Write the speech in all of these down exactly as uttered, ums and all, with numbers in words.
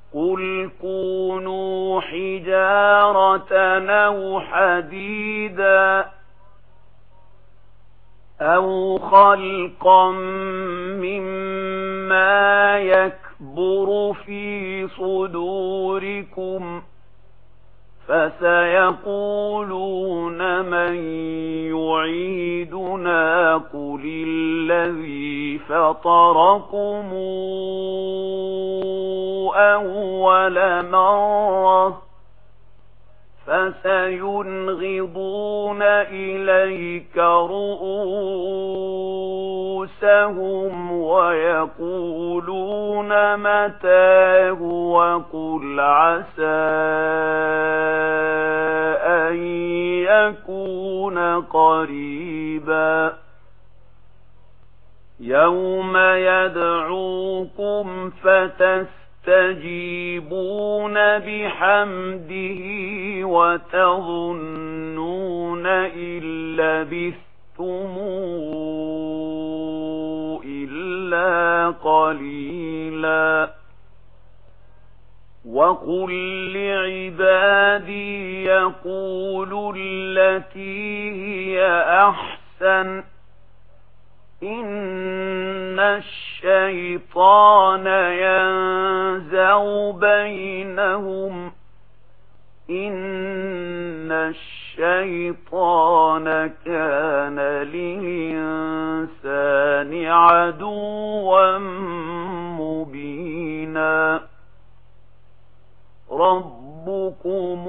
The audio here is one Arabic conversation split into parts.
قل كونوا حجارة أو حديدا أو خلقا مما يكبر في صدوركم فسيقولون من يعيدنا قل الذي فطركم أول مرة فسينغضون إليك رؤوسهم ويقولون متاه وقل عسى أن يكون قريبا يوم يدعوكم فتستجيبون بحمده وتظنون إن لبثتم إلا قليلا وقل لعبادي يقولوا التي هي أحسن إن الشيطان ينزغ بينهم إن الشيطان كان للإنسان عدوا مبينا ربكم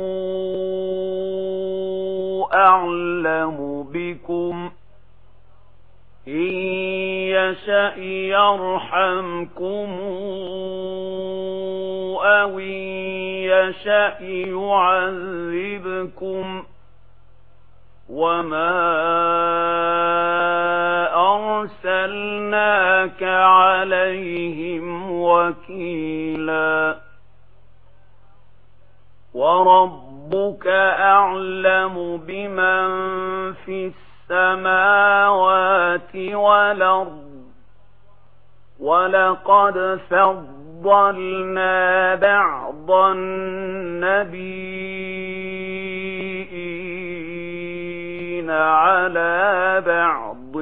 أعلم بكم إن يشأ يرحمكم أو إن يشأ يعذبكم وما أرسلناك عليهم وكيلا وربك أعلم بمن في السماوات والأرض ولقد فضلنا بعض النبيين على بعض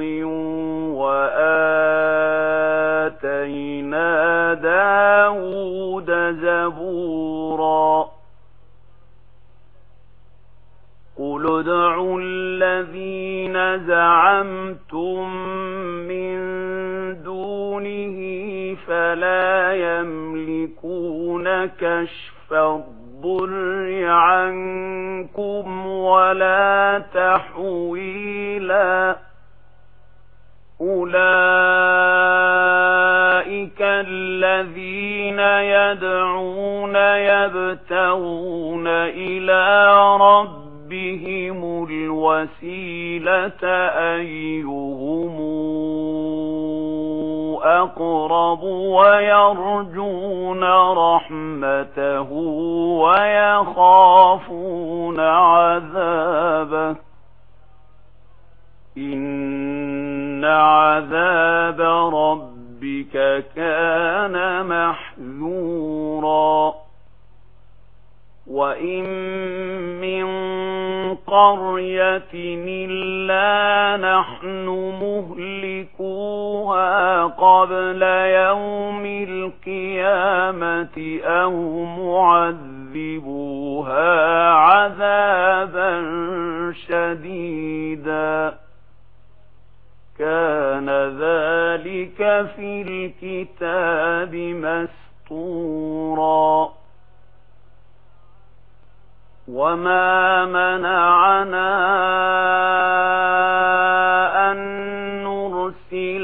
وآتينا داود زبورا قل ادعوا الذين زعمتم من دونه فلا يملكون كشف الضر عنكم ولا تحويلا أولئك الذين يدعون يبتغون إلى ربهم بهم الوسيلة أيهم أقرب ويرجون رحمته ويخافون عذابه إن عذاب ربك كان محذورا وإن من قرية إلا نحن مهلكوها قبل يوم القيامة أو معذبوها عذابا شديدا كان ذلك في الكتاب مسطورا وما منعنا أن نرسل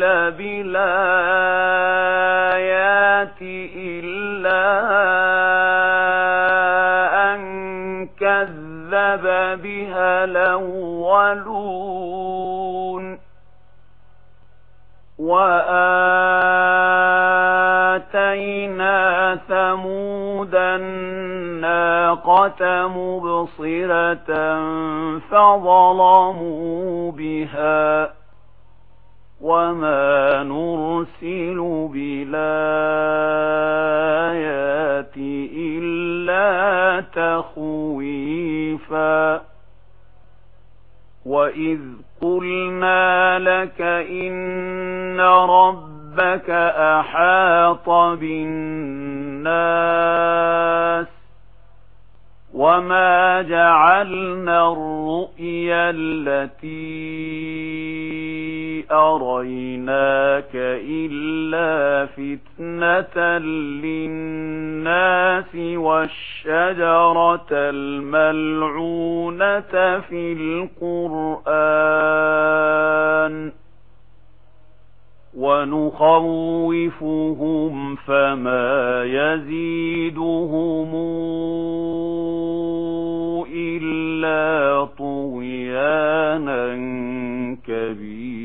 بالآيات إلا أن كذب بها الأولون وآتينا ثمود الناقة مبصرة فظلموا بها وما نرسل بالآيات إلا تخويفا وإذ قلنا لك إن ربك أحاط بالناس وما جعلنا الرؤيا التي أريناك إلا فتنة للناس والشجرة الملعونة في القرآن ونخوفهم فما يزيدهم إلا طغيانا كبيرا.